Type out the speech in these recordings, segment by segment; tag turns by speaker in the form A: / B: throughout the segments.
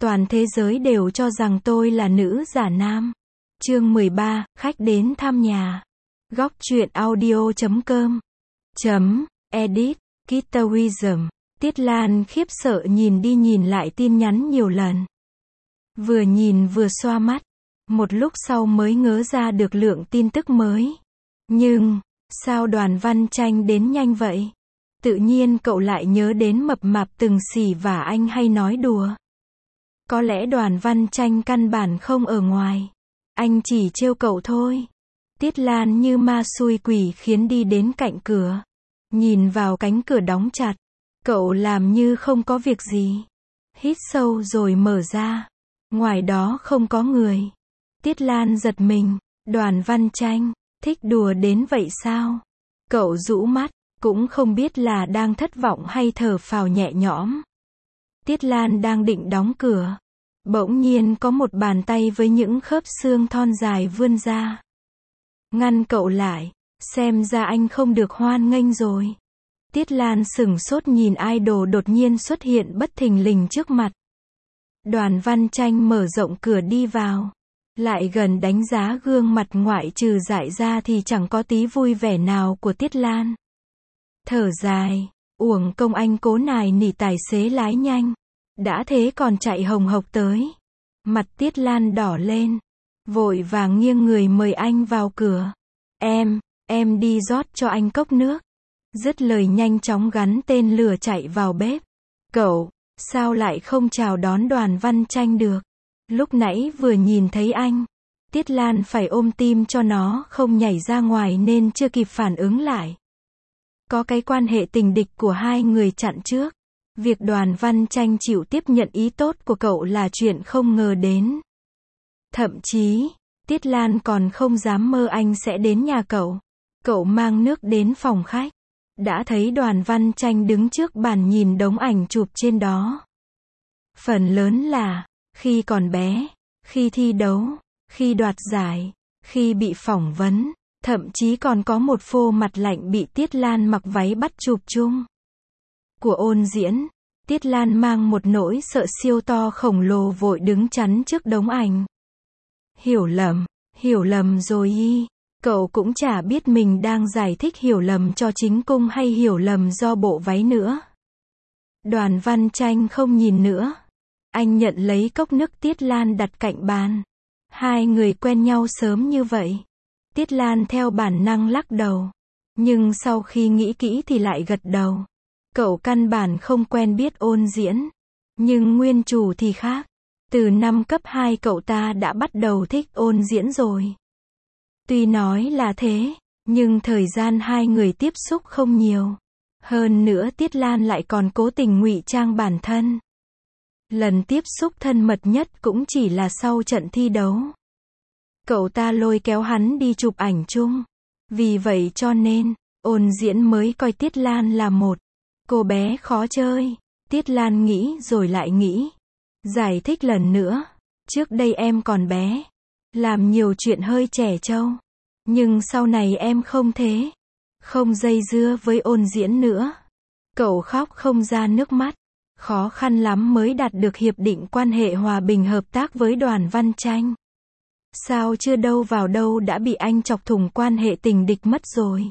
A: Toàn thế giới đều cho rằng tôi là nữ giả nam. Chương 13, khách đến thăm nhà. Góc truyện audio.com Edit, Guitarism. Tiết Lan khiếp sợ nhìn đi nhìn lại tin nhắn nhiều lần. Vừa nhìn vừa xoa mắt. Một lúc sau mới ngớ ra được lượng tin tức mới. Nhưng, sao Đoàn Văn Tranh đến nhanh vậy? Tự nhiên cậu lại nhớ đến mập mạp từng xỉ vả anh hay nói đùa. Có lẽ Đoàn Văn Tranh căn bản không ở ngoài. Anh chỉ trêu cậu thôi. Tiết Lan như ma xui quỷ khiến đi đến cạnh cửa. Nhìn vào cánh cửa đóng chặt. Cậu làm như không có việc gì. Hít sâu rồi mở ra. Ngoài đó không có người. Tiết Lan giật mình. Đoàn Văn Tranh, thích đùa đến vậy sao? Cậu rũ mắt, cũng không biết là đang thất vọng hay thở phào nhẹ nhõm. Tiết Lan đang định đóng cửa. Bỗng nhiên có một bàn tay với những khớp xương thon dài vươn ra. Ngăn cậu lại, xem ra anh không được hoan nghênh rồi. Tiết Lan sửng sốt nhìn idol đột nhiên xuất hiện bất thình lình trước mặt. Đoàn Văn Tranh mở rộng cửa đi vào. Lại gần đánh giá gương mặt ngoại trừ dại ra thì chẳng có tí vui vẻ nào của Tiết Lan. Thở dài, uổng công anh cố nài nỉ tài xế lái nhanh. Đã thế còn chạy hồng hộc tới. Mặt Tiết Lan đỏ lên. Vội vàng nghiêng người mời anh vào cửa. Em đi rót cho anh cốc nước. Dứt lời nhanh chóng gắn tên lửa chạy vào bếp. Cậu, sao lại không chào đón Đoàn Văn Tranh được? Lúc nãy vừa nhìn thấy anh. Tiết Lan phải ôm tim cho nó không nhảy ra ngoài nên chưa kịp phản ứng lại. Có cái quan hệ tình địch của hai người chặn trước. Việc Đoàn Văn Tranh chịu tiếp nhận ý tốt của cậu là chuyện không ngờ đến. Thậm chí, Tiết Lan còn không dám mơ anh sẽ đến nhà cậu. Cậu mang nước đến phòng khách. Đã thấy Đoàn Văn Tranh đứng trước bàn nhìn đống ảnh chụp trên đó. Phần lớn là, khi còn bé, khi thi đấu, khi đoạt giải, khi bị phỏng vấn, thậm chí còn có một phô mặt lạnh bị Tiết Lan mặc váy bắt chụp chung. Của Ôn Diễn, Tiết Lan mang một nỗi sợ siêu to khổng lồ vội đứng chắn trước đống ảnh. Hiểu lầm rồi y. Cậu cũng chả biết mình đang giải thích hiểu lầm cho chính cung hay hiểu lầm do bộ váy nữa. Đoàn Văn Tranh không nhìn nữa. Anh nhận lấy cốc nước Tiết Lan đặt cạnh bàn. Hai người quen nhau sớm như vậy. Tiết Lan theo bản năng lắc đầu. Nhưng sau khi nghĩ kỹ thì lại gật đầu. Cậu căn bản không quen biết Ôn Diễn. Nhưng nguyên chủ thì khác. Từ năm cấp 2 cậu ta đã bắt đầu thích Ôn Diễn rồi. Tuy nói là thế, nhưng thời gian hai người tiếp xúc không nhiều. Hơn nữa Tiết Lan lại còn cố tình ngụy trang bản thân. Lần tiếp xúc thân mật nhất cũng chỉ là sau trận thi đấu. Cậu ta lôi kéo hắn đi chụp ảnh chung. Vì vậy cho nên, Ôn Diễn mới coi Tiết Lan là một cô bé khó chơi. Tiết Lan nghĩ rồi lại nghĩ. Giải thích lần nữa. Trước đây em còn bé. Làm nhiều chuyện hơi trẻ trâu. Nhưng sau này em không thế. Không dây dưa với Ôn Diễn nữa. Cậu khóc không ra nước mắt. Khó khăn lắm mới đạt được hiệp định quan hệ hòa bình hợp tác với Đoàn Văn Tranh. Sao chưa đâu vào đâu đã bị anh chọc thủng quan hệ tình địch mất rồi.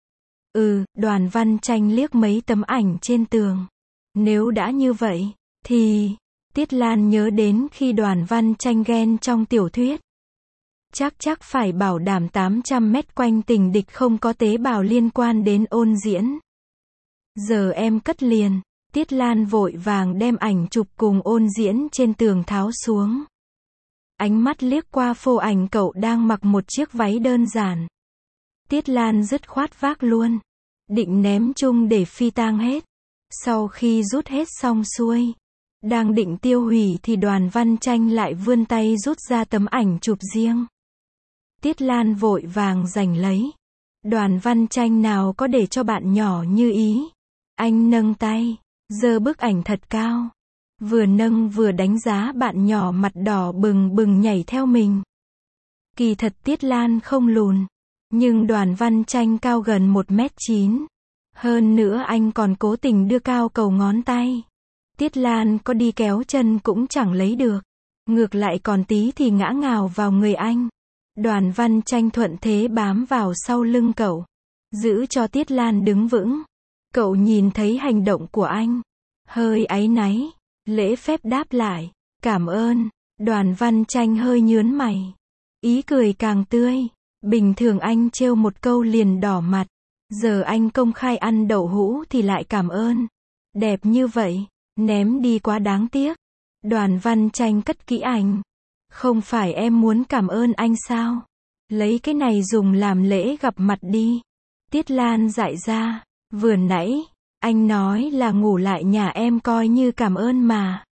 A: Đoàn Văn Tranh liếc mấy tấm ảnh trên tường. Nếu đã như vậy, thì... Tiết Lan nhớ đến khi Đoàn Văn Tranh ghen trong tiểu thuyết. Chắc phải bảo đảm 800 mét quanh tình địch không có tế bào liên quan đến Ôn Diễn. Giờ em cất liền. Tiết Lan vội vàng đem ảnh chụp cùng Ôn Diễn trên tường tháo xuống. Ánh mắt liếc qua phô ảnh cậu đang mặc một chiếc váy đơn giản. Tiết Lan dứt khoát vác luôn. Định ném chung để phi tang hết. Sau khi rút hết xong xuôi. Đang định tiêu hủy thì Đoàn Văn Tranh lại vươn tay rút ra tấm ảnh chụp riêng. Tiết Lan vội vàng giành lấy. Đoàn Văn Tranh nào có để cho bạn nhỏ như ý. Anh nâng tay, giơ bức ảnh thật cao. Vừa nâng vừa đánh giá bạn nhỏ mặt đỏ bừng bừng nhảy theo mình. Kỳ thật Tiết Lan không lùn. Nhưng Đoàn Văn Tranh cao gần 1m9. Hơn nữa anh còn cố tình đưa cao cầu ngón tay. Tiết Lan có đi kéo chân cũng chẳng lấy được. Ngược lại còn tí thì ngã ngào vào người anh. Đoàn Văn Tranh thuận thế bám vào sau lưng cậu, giữ cho Tiết Lan đứng vững. Cậu nhìn thấy hành động của anh, hơi áy náy, lễ phép đáp lại, cảm ơn. Đoàn Văn Tranh hơi nhướng mày, ý cười càng tươi. Bình thường anh trêu một câu liền đỏ mặt, giờ anh công khai ăn đậu hũ thì lại cảm ơn. Đẹp như vậy, ném đi quá đáng tiếc. Đoàn Văn Tranh cất kỹ ảnh. Không phải em muốn cảm ơn anh sao? Lấy cái này dùng làm lễ gặp mặt đi. Tiết Lan dại ra, vừa nãy, anh nói là ngủ lại nhà em coi như cảm ơn mà.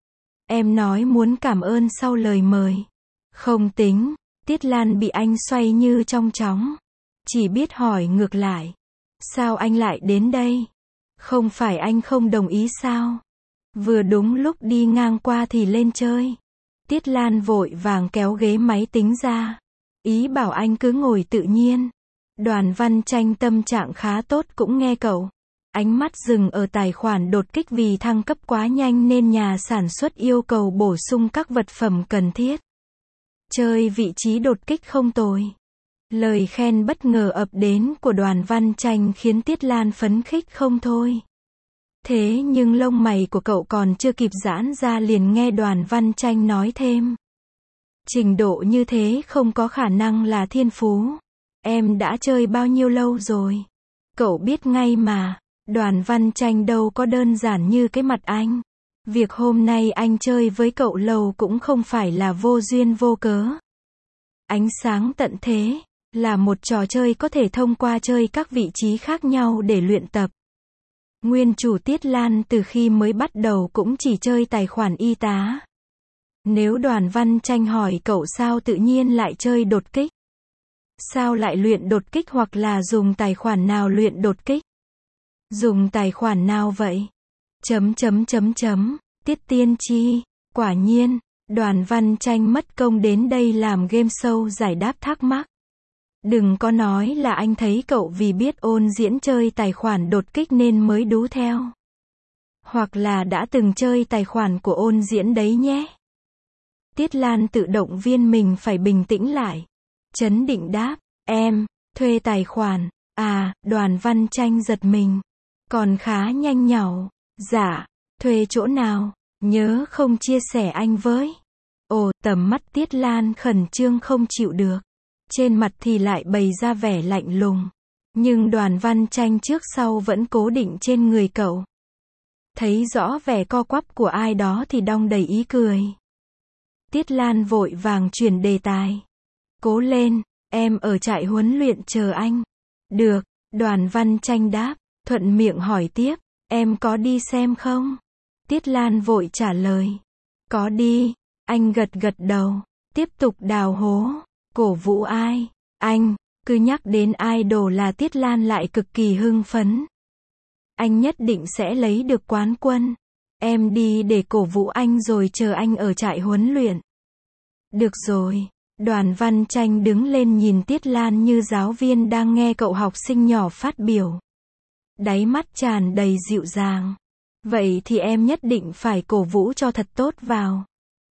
A: Em nói muốn cảm ơn sau lời mời. Không tính. Tiết Lan bị anh xoay như trong chóng. Chỉ biết hỏi ngược lại. Sao anh lại đến đây? Không phải anh không đồng ý sao? Vừa đúng lúc đi ngang qua thì lên chơi. Tiết Lan vội vàng kéo ghế máy tính ra. Ý bảo anh cứ ngồi tự nhiên. Đoàn Văn Tranh tâm trạng khá tốt cũng nghe cậu. Ánh mắt dừng ở tài khoản đột kích vì thăng cấp quá nhanh nên nhà sản xuất yêu cầu bổ sung các vật phẩm cần thiết. Chơi vị trí đột kích không tồi. Lời khen bất ngờ ập đến của Đoàn Văn Tranh khiến Tiết Lan phấn khích không thôi. Thế nhưng lông mày của cậu còn chưa kịp giãn ra liền nghe Đoàn Văn Tranh nói thêm. Trình độ như thế không có khả năng là thiên phú. Em đã chơi bao nhiêu lâu rồi? Cậu biết ngay mà, Đoàn Văn Tranh đâu có đơn giản như cái mặt anh. Việc hôm nay anh chơi với cậu lâu cũng không phải là vô duyên vô cớ. Ánh sáng tận thế là một trò chơi có thể thông qua chơi các vị trí khác nhau để luyện tập. Nguyên chủ Tiết Lan từ khi mới bắt đầu cũng chỉ chơi tài khoản y tá. Nếu Đoàn Văn Tranh hỏi cậu sao tự nhiên lại chơi đột kích? Sao lại luyện đột kích hoặc là dùng tài khoản nào luyện đột kích? Dùng tài khoản nào vậy? Tiết Tiên Chi. Quả nhiên, Đoàn Văn Tranh mất công đến đây làm game show giải đáp thắc mắc. Đừng có nói là anh thấy cậu vì biết ôn diễn chơi tài khoản đột kích nên mới đú theo. Hoặc là đã từng chơi tài khoản của ôn diễn đấy nhé. Tiết Lan tự động viên mình phải bình tĩnh lại. Trấn định đáp, em, thuê tài khoản, Đoàn Văn Tranh giật mình. Còn khá nhanh nhảu, dạ, thuê chỗ nào, nhớ không chia sẻ anh với. Ồ, tầm mắt Tiết Lan khẩn trương không chịu được. Trên mặt thì lại bày ra vẻ lạnh lùng. Nhưng Đoàn Văn Tranh trước sau vẫn cố định trên người cậu. Thấy rõ vẻ co quắp của ai đó thì đong đầy ý cười. Tiết Lan vội vàng chuyển đề tài. Cố lên, em ở trại huấn luyện chờ anh. Được, Đoàn Văn Tranh đáp, thuận miệng hỏi tiếp, em có đi xem không? Tiết Lan vội trả lời. Có đi, anh gật gật đầu, tiếp tục đào hố. Cổ vũ ai? Anh, cứ nhắc đến idol là Tiết Lan lại cực kỳ hưng phấn. Anh nhất định sẽ lấy được quán quân. Em đi để cổ vũ anh rồi chờ anh ở trại huấn luyện. Được rồi. Đoàn Văn Tranh đứng lên nhìn Tiết Lan như giáo viên đang nghe cậu học sinh nhỏ phát biểu. Đáy mắt tràn đầy dịu dàng. Vậy thì em nhất định phải cổ vũ cho thật tốt vào.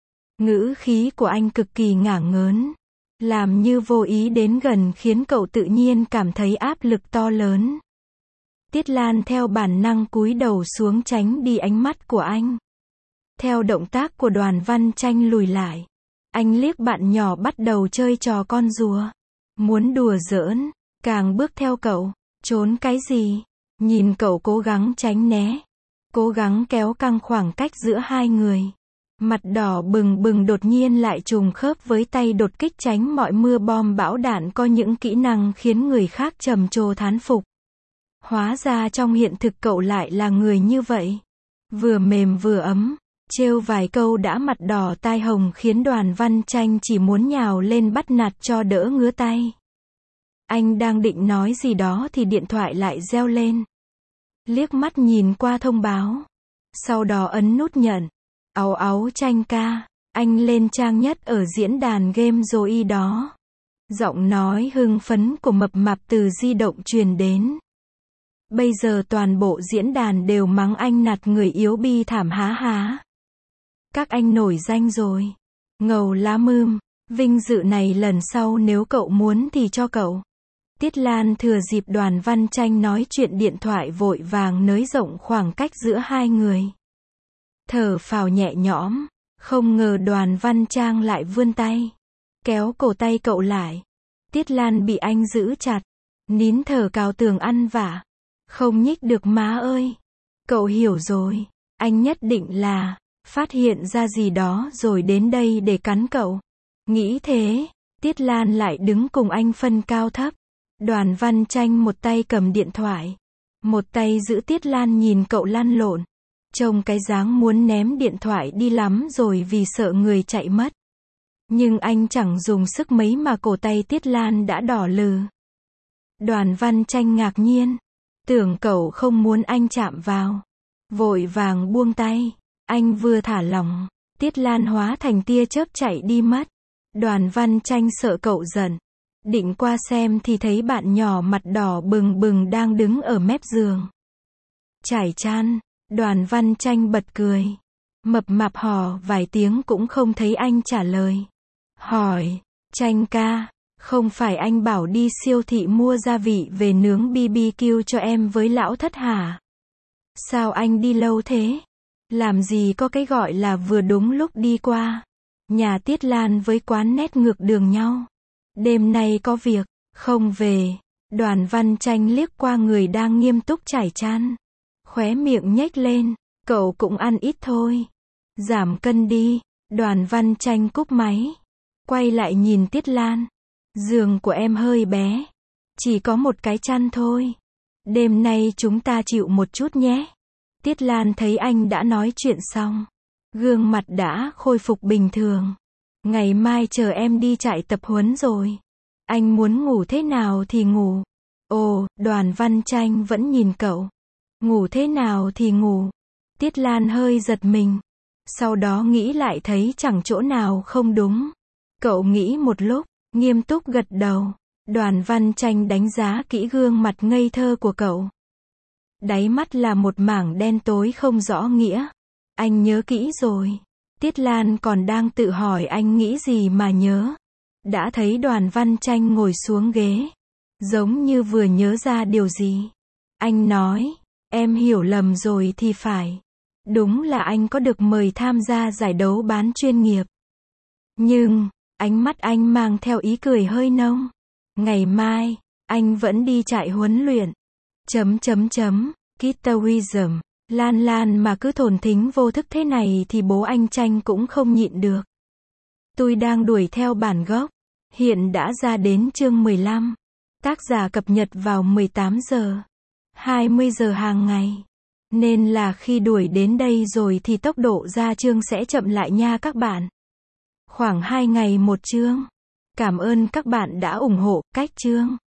A: Ngữ khí của anh cực kỳ ngả ngớn. Làm như vô ý đến gần khiến cậu tự nhiên cảm thấy áp lực to lớn. Tiết Lan theo bản năng cúi đầu xuống tránh đi ánh mắt của anh. Theo động tác của Đoàn Văn Tranh lùi lại. Anh liếc bạn nhỏ bắt đầu chơi trò con rùa. Muốn đùa giỡn, càng bước theo cậu. Trốn cái gì? Nhìn cậu cố gắng tránh né. Cố gắng kéo căng khoảng cách giữa hai người. Mặt đỏ bừng bừng đột nhiên lại trùng khớp với tay đột kích tránh mọi mưa bom bão đạn, có những kỹ năng khiến người khác trầm trồ thán phục. Hóa ra trong hiện thực cậu lại là người như vậy. Vừa mềm vừa ấm, trêu vài câu đã mặt đỏ tai hồng khiến Đoàn Văn Tranh chỉ muốn nhào lên bắt nạt cho đỡ ngứa tay. Anh đang định nói gì đó thì điện thoại lại reo lên. Liếc mắt nhìn qua thông báo. Sau đó ấn nút nhận. Áu áu Tranh ca, anh lên trang nhất ở diễn đàn game rồi đó. Giọng nói hưng phấn của mập mạp từ di động truyền đến. Bây giờ toàn bộ diễn đàn đều mắng anh nạt người yếu bi thảm há há. Các anh nổi danh rồi. Ngầu lá mưm. Vinh dự này lần sau nếu cậu muốn thì cho cậu. Tiết Lan thừa dịp Đoàn Văn Chanh nói chuyện điện thoại vội vàng nới rộng khoảng cách giữa hai người. Thở phào nhẹ nhõm. Không ngờ Đoàn Văn Trang lại vươn tay. Kéo cổ tay cậu lại. Tiết Lan bị anh giữ chặt. Nín thở cào tường ăn vạ. Không nhích được má ơi. Cậu hiểu rồi. Anh nhất định là phát hiện ra gì đó rồi đến đây để cắn cậu. Nghĩ thế, Tiết Lan lại đứng cùng anh phân cao thấp. Đoàn Văn Chanh một tay cầm điện thoại. Một tay giữ Tiết Lan nhìn cậu lăn lộn. Trông cái dáng muốn ném điện thoại đi lắm rồi vì sợ người chạy mất. Nhưng anh chẳng dùng sức mấy mà cổ tay Tiết Lan đã đỏ lừ. Đoàn Văn Chanh ngạc nhiên. Tưởng cậu không muốn anh chạm vào. Vội vàng buông tay. Anh vừa thả lỏng. Tiết Lan hóa thành tia chớp chạy đi mất. Đoàn Văn Chanh sợ cậu giận. Định qua xem thì thấy bạn nhỏ mặt đỏ bừng bừng đang đứng ở mép giường. Trải chăn. Đoàn Văn Chanh bật cười. Mập mạp hò vài tiếng cũng không thấy anh trả lời. Hỏi. Chanh ca. Không phải anh bảo đi siêu thị mua gia vị về nướng BBQ cho em với lão thất hả? Sao anh đi lâu thế? Làm gì có cái gọi là vừa đúng lúc đi qua. Nhà Tiết Lan với quán nét ngược đường nhau. Đêm nay có việc, không về. Đoàn Văn Chanh liếc qua người đang nghiêm túc trải chăn. Khóe miệng nhếch lên, cậu cũng ăn ít thôi. Giảm cân đi. Đoàn Văn Chanh cúp máy. Quay lại nhìn Tiết Lan. Giường của em hơi bé. Chỉ có một cái chăn thôi. Đêm nay chúng ta chịu một chút nhé. Tiết Lan thấy anh đã nói chuyện xong. Gương mặt đã khôi phục bình thường. Ngày mai chờ em đi trại tập huấn rồi. Anh muốn ngủ thế nào thì ngủ. Ồ, Đoàn Văn Chanh vẫn nhìn cậu. Ngủ thế nào thì ngủ. Tiết Lan hơi giật mình. Sau đó nghĩ lại thấy chẳng chỗ nào không đúng. Cậu nghĩ một lúc, nghiêm túc gật đầu. Đoàn Văn Chanh đánh giá kỹ gương mặt ngây thơ của cậu. Đáy mắt là một mảng đen tối không rõ nghĩa. Anh nhớ kỹ rồi. Tiết Lan còn đang tự hỏi anh nghĩ gì mà nhớ. Đã thấy Đoàn Văn Chanh ngồi xuống ghế. Giống như vừa nhớ ra điều gì. Anh nói, em hiểu lầm rồi thì phải. Đúng là anh có được mời tham gia giải đấu bán chuyên nghiệp. Nhưng, ánh mắt anh mang theo ý cười hơi nông. Ngày mai, anh vẫn đi trại huấn luyện. Kitawism. Lan Lan mà cứ thổn thính vô thức thế này thì bố anh Chanh cũng không nhịn được. Tôi đang đuổi theo bản gốc. Hiện đã ra đến chương 15. Tác giả cập nhật vào 18 giờ. 20 giờ hàng ngày. Nên là khi đuổi đến đây rồi thì tốc độ ra chương sẽ chậm lại nha các bạn. Khoảng 2 ngày một chương. Cảm ơn các bạn đã ủng hộ cách chương.